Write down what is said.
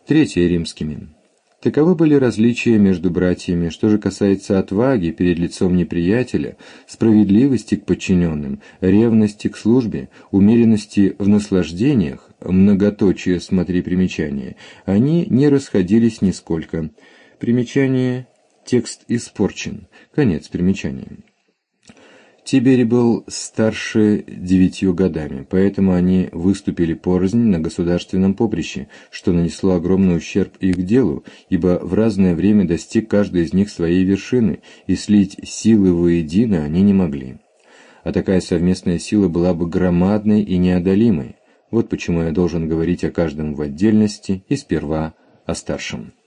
Третье, римскими. Таковы были различия между братьями. Что же касается отваги перед лицом неприятеля, справедливости к подчиненным, ревности к службе, умеренности в наслаждениях, многоточие, смотри примечание, они не расходились нисколько. Примечание, текст испорчен. Конец примечания. Тиберий был старше 9 годами, поэтому они выступили порознь на государственном поприще, что нанесло огромный ущерб их делу, ибо в разное время достиг каждый из них своей вершины, и слить силы воедино они не могли. А такая совместная сила была бы громадной и неодолимой. Вот почему я должен говорить о каждом в отдельности и сперва о старшем.